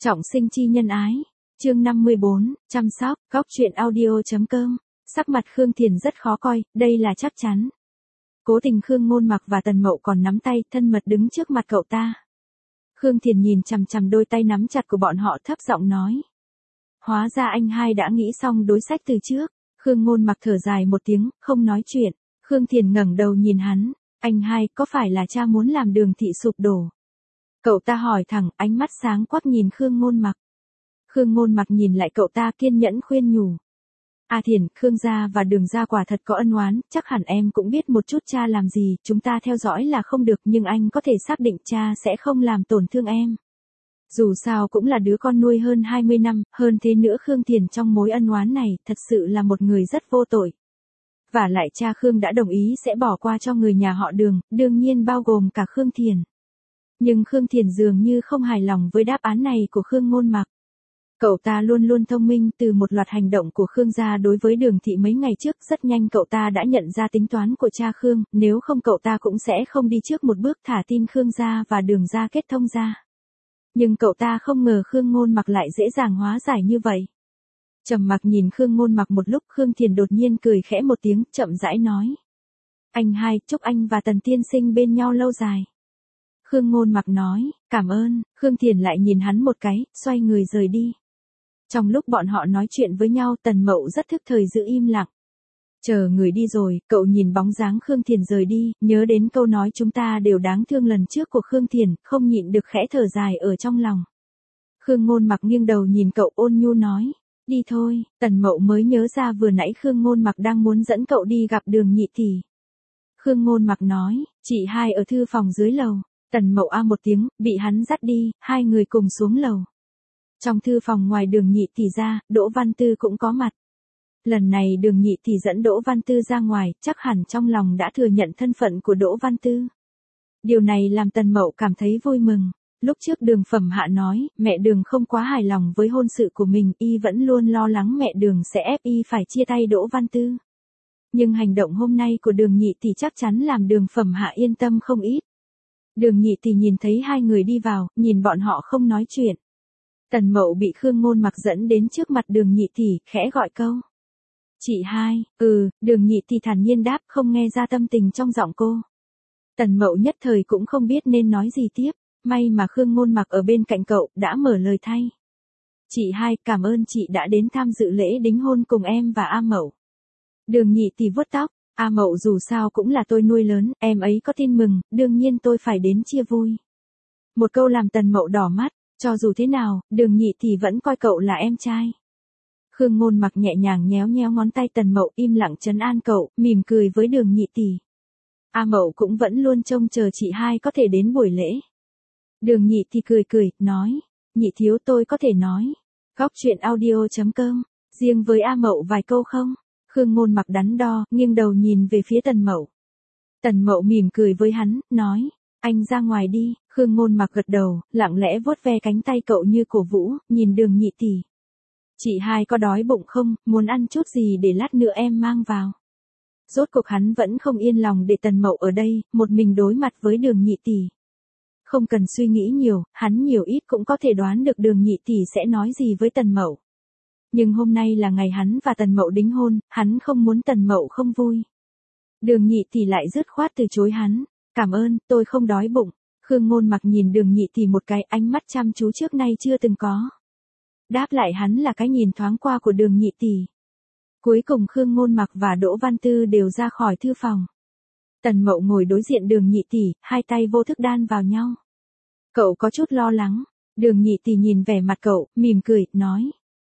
Trọng sinh chi nhân ái. Chương 54, chăm sóc, góc truyện audio.com. Sắc mặt Khương Thiền rất khó coi, đây là chắc chắn. Cố tình Khương Ngôn Mặc và Tần Mậu còn nắm tay, thân mật đứng trước mặt cậu ta. Khương Thiền nhìn chằm chằm đôi tay nắm chặt của bọn họ, thấp giọng nói. Hóa ra anh hai đã nghĩ xong đối sách từ trước. Khương Ngôn Mặc thở dài một tiếng, không nói chuyện. Khương Thiền ngẩng đầu nhìn hắn. Anh hai, có phải là cha muốn làm Đường thị sụp đổ? Cậu ta hỏi thẳng, ánh mắt sáng quắc nhìn Khương Ngôn Mặc. Khương Ngôn Mặc nhìn lại cậu ta, kiên nhẫn khuyên nhủ. Thiền, Khương gia và Đường gia quả thật có ân oán, chắc hẳn em cũng biết một chút cha làm gì, chúng ta theo dõi là không được, nhưng anh có thể xác định cha sẽ không làm tổn thương em. Dù sao cũng là đứa con nuôi hơn 20 năm, hơn thế nữa Khương Thiền trong mối ân oán này, thật sự là một người rất vô tội. Và lại cha Khương đã đồng ý sẽ bỏ qua cho người nhà họ Đường, đương nhiên bao gồm cả Khương Thiền. Nhưng Khương Thiền dường như không hài lòng với đáp án này của Khương Ngôn Mặc. Cậu ta luôn luôn thông minh, từ một loạt hành động của Khương gia đối với Đường thị mấy ngày trước, rất nhanh cậu ta đã nhận ra tính toán của cha Khương, nếu không cậu ta cũng sẽ không đi trước một bước thả tin Khương gia và Đường gia kết thông ra. Nhưng cậu ta không ngờ Khương Ngôn Mặc lại dễ dàng hóa giải như vậy. Trầm mặc nhìn Khương Ngôn Mặc một lúc, Khương Thiền đột nhiên cười khẽ một tiếng, chậm rãi nói. Anh hai, chúc anh và Tần tiên sinh bên nhau lâu dài. Khương Ngôn Mặc nói, cảm ơn. Khương Thiền lại nhìn hắn một cái, xoay người rời đi. Trong lúc bọn họ nói chuyện với nhau, Tần Mậu rất thức thời giữ im lặng. Chờ người đi rồi, cậu nhìn bóng dáng Khương Thiền rời đi, nhớ đến câu nói chúng ta đều đáng thương lần trước của Khương Thiền, không nhịn được khẽ thở dài ở trong lòng. Khương Ngôn Mặc nghiêng đầu nhìn cậu, ôn nhu nói, đi thôi. Tần Mậu mới nhớ ra vừa nãy Khương Ngôn Mặc đang muốn dẫn cậu đi gặp Đường nhị tỷ. Khương Ngôn Mặc nói, chị hai ở thư phòng dưới lầu. Tần Mậu a một tiếng, bị hắn dắt đi, hai người cùng xuống lầu. Trong thư phòng ngoài Đường nhị tỷ ra, Đỗ Văn Tư cũng có mặt. Lần này Đường nhị tỷ dẫn Đỗ Văn Tư ra ngoài, chắc hẳn trong lòng đã thừa nhận thân phận của Đỗ Văn Tư. Điều này làm Tần Mậu cảm thấy vui mừng. Lúc trước Đường Phẩm Hạ nói, mẹ Đường không quá hài lòng với hôn sự của mình, y vẫn luôn lo lắng mẹ Đường sẽ ép y phải chia tay Đỗ Văn Tư. Nhưng hành động hôm nay của Đường nhị tỷ chắc chắn làm Đường Phẩm Hạ yên tâm không ít. Đường nhị tỷ nhìn thấy hai người đi vào, nhìn bọn họ không nói chuyện. Tần Mậu bị Khương Ngôn Mặc dẫn đến trước mặt Đường nhị tỷ, khẽ gọi câu. Chị hai, Đường nhị tỷ thản nhiên đáp, không nghe ra tâm tình trong giọng cô. Tần Mậu nhất thời cũng không biết nên nói gì tiếp, may mà Khương Ngôn Mặc ở bên cạnh cậu, đã mở lời thay. Chị hai, cảm ơn chị đã đến tham dự lễ đính hôn cùng em và A Mậu. Đường nhị tỷ vuốt tóc. A Mậu dù sao cũng là tôi nuôi lớn, em ấy có tin mừng, đương nhiên tôi phải đến chia vui. Một câu làm Tần Mậu đỏ mắt, cho dù thế nào, Đường nhị tỷ vẫn coi cậu là em trai. Khương Ngôn Mặc nhẹ nhàng nhéo nhéo ngón tay Tần Mậu, im lặng trấn an cậu, mỉm cười với Đường nhị tỷ. A Mậu cũng vẫn luôn trông chờ chị hai có thể đến buổi lễ. Đường nhị tỷ cười, nói, nhị thiếu tôi có thể nói. Góc truyện audio.com, riêng với A Mậu vài câu không? Khương Ngôn Mặc đắn đo, nghiêng đầu nhìn về phía Tần Mậu. Tần Mậu mỉm cười với hắn, nói, anh ra ngoài đi. Khương Ngôn Mặc gật đầu, lặng lẽ vuốt ve cánh tay cậu như cổ vũ, nhìn Đường nhị tỷ. Chị hai có đói bụng không, muốn ăn chút gì để lát nữa em mang vào. Rốt cuộc hắn vẫn không yên lòng để Tần Mậu ở đây, một mình đối mặt với Đường nhị tỷ. Không cần suy nghĩ nhiều, hắn nhiều ít cũng có thể đoán được Đường nhị tỷ sẽ nói gì với Tần Mậu. Nhưng hôm nay là ngày hắn và Tần Mậu đính hôn, hắn không muốn Tần Mậu không vui. Đường nhị tỷ lại dứt khoát từ chối hắn. Cảm ơn, tôi không đói bụng. Khương Ngôn Mặc nhìn Đường nhị tỷ một cái, ánh mắt chăm chú trước nay chưa từng có. Đáp lại hắn là cái nhìn thoáng qua của Đường nhị tỷ. Cuối cùng Khương Ngôn Mặc và Đỗ Văn Tư đều ra khỏi thư phòng. Tần Mậu ngồi đối diện Đường nhị tỷ, hai tay vô thức đan vào nhau. Cậu có chút lo lắng. Đường nhị tỷ nhìn vẻ mặt cậu, mỉm cười, nói.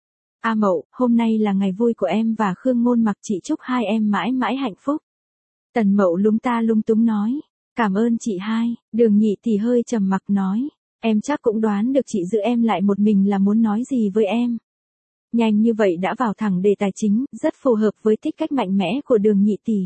A Mậu, hôm nay là ngày vui của em và Khương Ngôn Mặc, chị chúc hai em mãi mãi hạnh phúc. Tần Mậu lúng ta lung túng nói. Cảm ơn chị hai. Đường nhị tỷ hơi trầm mặc nói. Em chắc cũng đoán được chị giữ em lại một mình là muốn nói gì với em. Nhanh như vậy đã vào thẳng đề tài chính, rất phù hợp với tính cách mạnh mẽ của Đường nhị tỷ.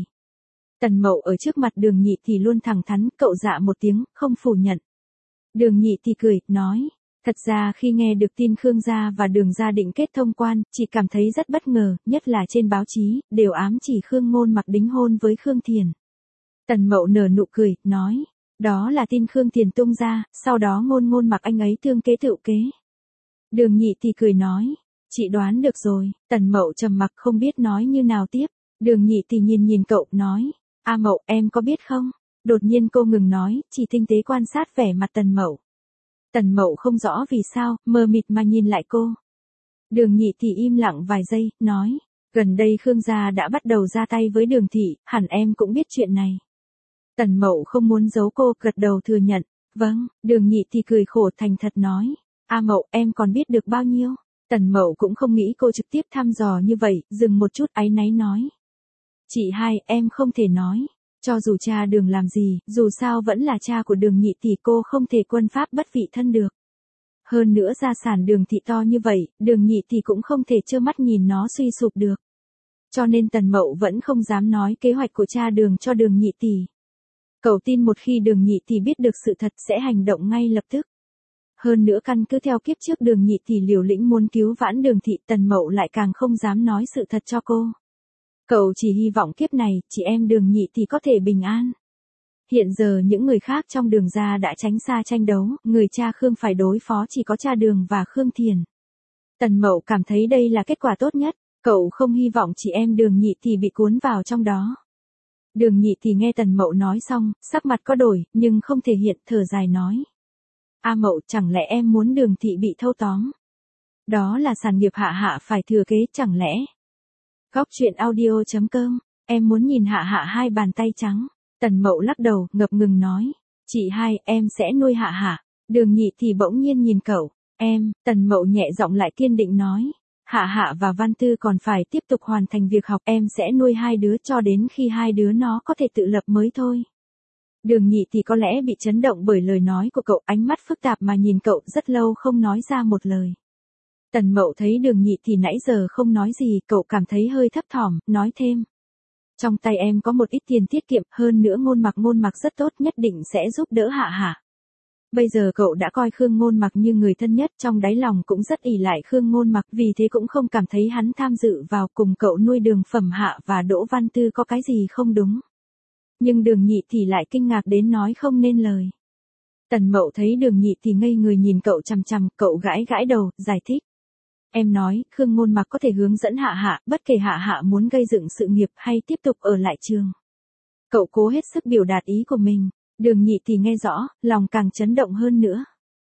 Tần Mậu ở trước mặt Đường nhị tỷ luôn thẳng thắn, cậu dạ một tiếng, không phủ nhận. Đường nhị tỷ cười, nói. Thật ra khi nghe được tin Khương gia và Đường gia định kết thông quan, chị cảm thấy rất bất ngờ, nhất là trên báo chí, đều ám chỉ Khương Ngôn Mặc đính hôn với Khương Thiền. Tần Mậu nở nụ cười, nói, đó là tin Khương Thiền tung ra, sau đó Ngôn Mặc anh ấy thương kế tựu kế. Đường Nhị Tỷ cười nói, chị đoán được rồi. Tần Mậu trầm mặc không biết nói như nào tiếp. Đường Nhị Tỷ nhìn nhìn cậu, nói, A Mậu, em có biết không? Đột nhiên cô ngừng nói, chỉ tinh tế quan sát vẻ mặt Tần Mậu. Tần Mậu không rõ vì sao, mờ mịt mà nhìn lại cô. Đường Nhị Tỷ im lặng vài giây, nói, gần đây Khương gia đã bắt đầu ra tay với Đường thị, hẳn em cũng biết chuyện này. Tần Mậu không muốn giấu cô, gật đầu thừa nhận. Vâng. Đường Nhị Tỷ cười khổ thành thật nói, A Mậu, em còn biết được bao nhiêu? Tần Mậu cũng không nghĩ cô trực tiếp thăm dò như vậy, dừng một chút áy náy nói. Chị hai, em không thể nói. Cho dù cha Đường làm gì, dù sao vẫn là cha của Đường Nhị Tỷ, cô không thể quân pháp bất vị thân được. Hơn nữa gia sản Đường thị to như vậy, Đường Nhị Tỷ cũng không thể trơ mắt nhìn nó suy sụp được. Cho nên Tần Mậu vẫn không dám nói kế hoạch của cha Đường cho Đường Nhị Tỷ. Cậu tin một khi Đường Nhị Tỷ biết được sự thật sẽ hành động ngay lập tức. Hơn nữa căn cứ theo kiếp trước Đường Nhị Tỷ liều lĩnh muốn cứu vãn Đường thị, Tần Mậu lại càng không dám nói sự thật cho cô. Cậu chỉ hy vọng kiếp này, chị em Đường Nhị Tỷ có thể bình an. Hiện giờ những người khác trong Đường gia đã tránh xa tranh đấu, người cha Khương phải đối phó chỉ có cha Đường và Khương Thiền. Tần Mậu cảm thấy đây là kết quả tốt nhất, cậu không hy vọng chị em Đường Nhị Tỷ bị cuốn vào trong đó. Đường Nhị Tỷ nghe Tần Mậu nói xong, sắc mặt có đổi, nhưng không thể hiện, thở dài nói. A Mậu, chẳng lẽ em muốn Đường thị bị thâu tóm? Đó là sản nghiệp Hạ Hạ phải thừa kế, chẳng lẽ? Góc truyện audio.com, em muốn nhìn Hạ Hạ hai bàn tay trắng. Tần Mậu lắc đầu, ngập ngừng nói. Chị hai, em sẽ nuôi Hạ Hạ. Đường Nhị Tỷ bỗng nhiên nhìn cậu. Em, Tần Mậu nhẹ giọng lại kiên định nói. Hạ Hạ và Văn Tư còn phải tiếp tục hoàn thành việc học, em sẽ nuôi hai đứa cho đến khi hai đứa nó có thể tự lập mới thôi. Đường Nhị Tỷ có lẽ bị chấn động bởi lời nói của cậu, ánh mắt phức tạp mà nhìn cậu rất lâu không nói ra một lời. Tần Mậu thấy Đường Nhị Tỷ nãy giờ không nói gì, cậu cảm thấy hơi thấp thỏm, nói thêm. Trong tay em có một ít tiền tiết kiệm, hơn nữa ngôn mặc rất tốt, nhất định sẽ giúp đỡ Hạ Hạ. Bây giờ cậu đã coi Khương Ngôn Mặc như người thân nhất, trong đáy lòng cũng rất ỷ lại Khương Ngôn Mặc, vì thế cũng không cảm thấy hắn tham dự vào cùng cậu nuôi Đường Phẩm Hạ và Đỗ Văn Tư có cái gì không đúng. Nhưng Đường Nhị Tỷ lại kinh ngạc đến nói không nên lời. Tần Mậu thấy Đường Nhị Tỷ ngây người nhìn cậu chằm chằm, cậu gãi gãi đầu, giải thích. Em nói, Khương Ngôn Mặc có thể hướng dẫn Hạ Hạ, bất kể Hạ Hạ muốn gây dựng sự nghiệp hay tiếp tục ở lại trường. Cậu cố hết sức biểu đạt ý của mình. Đường Nhị Tỷ nghe rõ, lòng càng chấn động hơn nữa.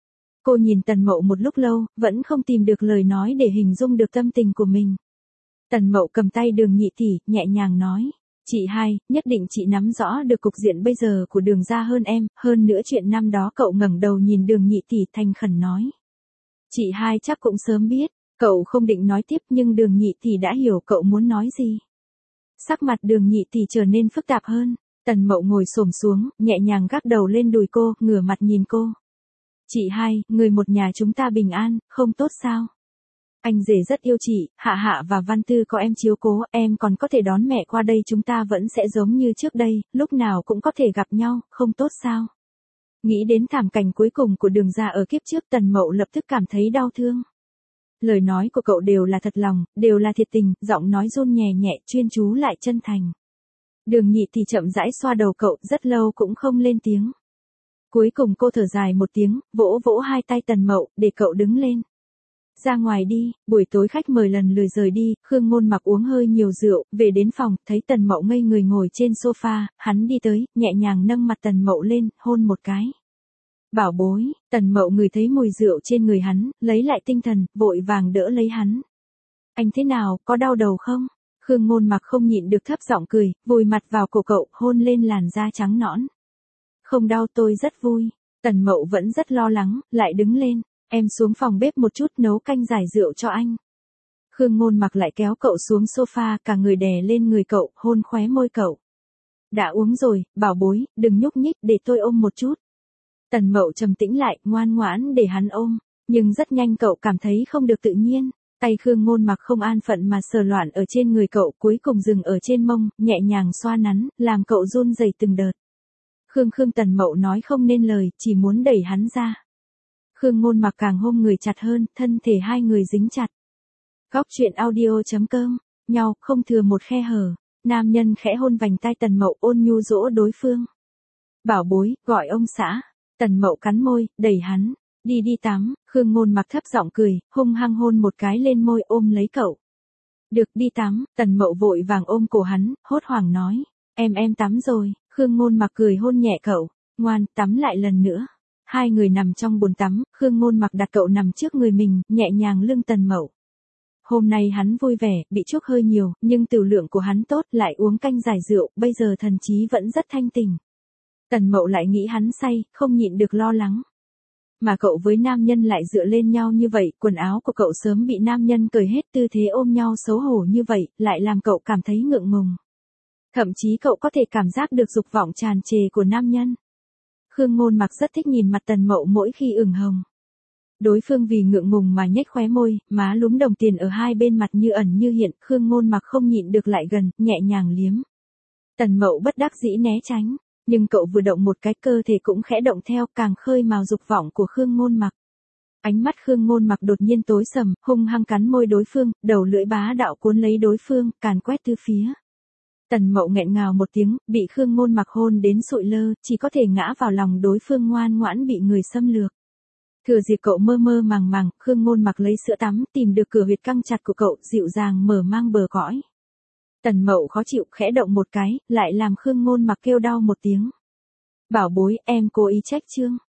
Cô nhìn Tần Mậu một lúc lâu, vẫn không tìm được lời nói để hình dung được tâm tình của mình. Tần Mậu cầm tay Đường Nhị Tỷ, nhẹ nhàng nói. Chị hai, nhất định chị nắm rõ được cục diện bây giờ của Đường gia hơn em, hơn nữa chuyện năm đó. Cậu ngẩng đầu nhìn Đường Nhị Tỷ thành khẩn nói. Chị hai chắc cũng sớm biết, cậu không định nói tiếp nhưng Đường Nhị Tỷ đã hiểu cậu muốn nói gì. Sắc mặt Đường Nhị Tỷ trở nên phức tạp hơn. Tần Mậu ngồi xổm xuống, nhẹ nhàng gác đầu lên đùi cô, ngửa mặt nhìn cô. Chị hai, người một nhà chúng ta bình an, không tốt sao? Anh rể rất yêu chị, Hạ Hạ và Văn Tư có em chiếu cố, em còn có thể đón mẹ qua đây, chúng ta vẫn sẽ giống như trước đây, lúc nào cũng có thể gặp nhau, không tốt sao? Nghĩ đến thảm cảnh cuối cùng của Đường gia ở kiếp trước, Tần Mậu lập tức cảm thấy đau thương. Lời nói của cậu đều là thật lòng, đều là thiệt tình, giọng nói run nhẹ nhẹ, chuyên chú lại chân thành. Đường Nhị Tỷ chậm rãi xoa đầu cậu, rất lâu cũng không lên tiếng. Cuối cùng cô thở dài một tiếng, vỗ vỗ hai tay Tần Mậu, để cậu đứng lên. Ra ngoài đi, buổi tối khách mời lần lượt rời đi, Khương Ngôn Mặc uống hơi nhiều rượu, về đến phòng, thấy Tần Mậu ngây người ngồi trên sofa, hắn đi tới, nhẹ nhàng nâng mặt Tần Mậu lên, hôn một cái. Bảo bối, Tần Mậu ngửi thấy mùi rượu trên người hắn, lấy lại tinh thần, vội vàng đỡ lấy hắn. Anh thế nào, có đau đầu không? Khương Ngôn Mặc không nhịn được thấp giọng cười, vùi mặt vào cổ cậu, hôn lên làn da trắng nõn. Không đau, tôi rất vui. Tần Mậu vẫn rất lo lắng, lại đứng lên. Em xuống phòng bếp một chút nấu canh giải rượu cho anh. Khương Ngôn Mặc lại kéo cậu xuống sofa, cả người đè lên người cậu, hôn khóe môi cậu. Đã uống rồi, bảo bối, đừng nhúc nhích, để tôi ôm một chút. Tần Mậu trầm tĩnh lại, ngoan ngoãn để hắn ôm. Nhưng rất nhanh cậu cảm thấy không được tự nhiên. Tay Khương Ngôn Mặc không an phận mà sờ loạn ở trên người cậu, cuối cùng dừng ở trên mông, nhẹ nhàng xoa nắn, làm cậu run rẩy từng đợt. Khương Tần Mậu nói không nên lời, chỉ muốn đẩy hắn ra. Khương Ngôn Mặc càng ôm người chặt hơn, thân thể hai người dính chặt. Góc truyện audio.com, nhau, không thừa một khe hở. Nam nhân khẽ hôn vành tai Tần Mậu, ôn nhu dỗ đối phương. Bảo bối, gọi ông xã. Tần Mậu cắn môi, đẩy hắn. Đi đi tắm, Khương Ngôn Mặc thấp giọng cười, hung hăng hôn một cái lên môi ôm lấy cậu. Được đi tắm, Tần Mậu vội vàng ôm cổ hắn, hốt hoảng nói. Em tắm rồi, Khương Ngôn Mặc cười hôn nhẹ cậu, ngoan, tắm lại lần nữa. Hai người nằm trong bồn tắm, Khương Ngôn Mặc đặt cậu nằm trước người mình, nhẹ nhàng lưng Tần Mậu. Hôm nay hắn vui vẻ, bị chuốc hơi nhiều, nhưng tửu lượng của hắn tốt, lại uống canh giải rượu, bây giờ thần trí vẫn rất thanh tỉnh. Tần Mậu lại nghĩ hắn say, không nhịn được lo lắng. Mà cậu với nam nhân lại dựa lên nhau như vậy, quần áo của cậu sớm bị nam nhân cởi hết, tư thế ôm nhau xấu hổ như vậy, lại làm cậu cảm thấy ngượng ngùng. Thậm chí cậu có thể cảm giác được dục vọng tràn trề của nam nhân. Khương Ngôn Mặc rất thích nhìn mặt Tần Mậu mỗi khi ửng hồng. Đối phương vì ngượng ngùng mà nhếch khóe môi, má lúm đồng tiền ở hai bên mặt như ẩn như hiện, Khương Ngôn Mặc không nhịn được lại gần, nhẹ nhàng liếm. Tần Mậu bất đắc dĩ né tránh, nhưng cậu vừa động một cái cơ thể cũng khẽ động theo, càng khơi mào dục vọng của Khương Ngôn Mặc. Ánh mắt Khương Ngôn Mặc đột nhiên tối sầm, hung hăng cắn môi đối phương, đầu lưỡi bá đạo cuốn lấy đối phương, càn quét tứ phía. Tần Mậu nghẹn ngào một tiếng, bị Khương Ngôn Mặc hôn đến sụi lơ, chỉ có thể ngã vào lòng đối phương ngoan ngoãn bị người xâm lược. Thừa dịp cậu mơ mơ màng màng, Khương Ngôn Mặc lấy sữa tắm, tìm được cửa huyệt căng chặt của cậu, dịu dàng mở mang bờ cõi. Tần Mậu khó chịu, khẽ động một cái, lại làm Khương Ngôn Mặc kêu đau một tiếng. Bảo bối, em cố ý trách Trương.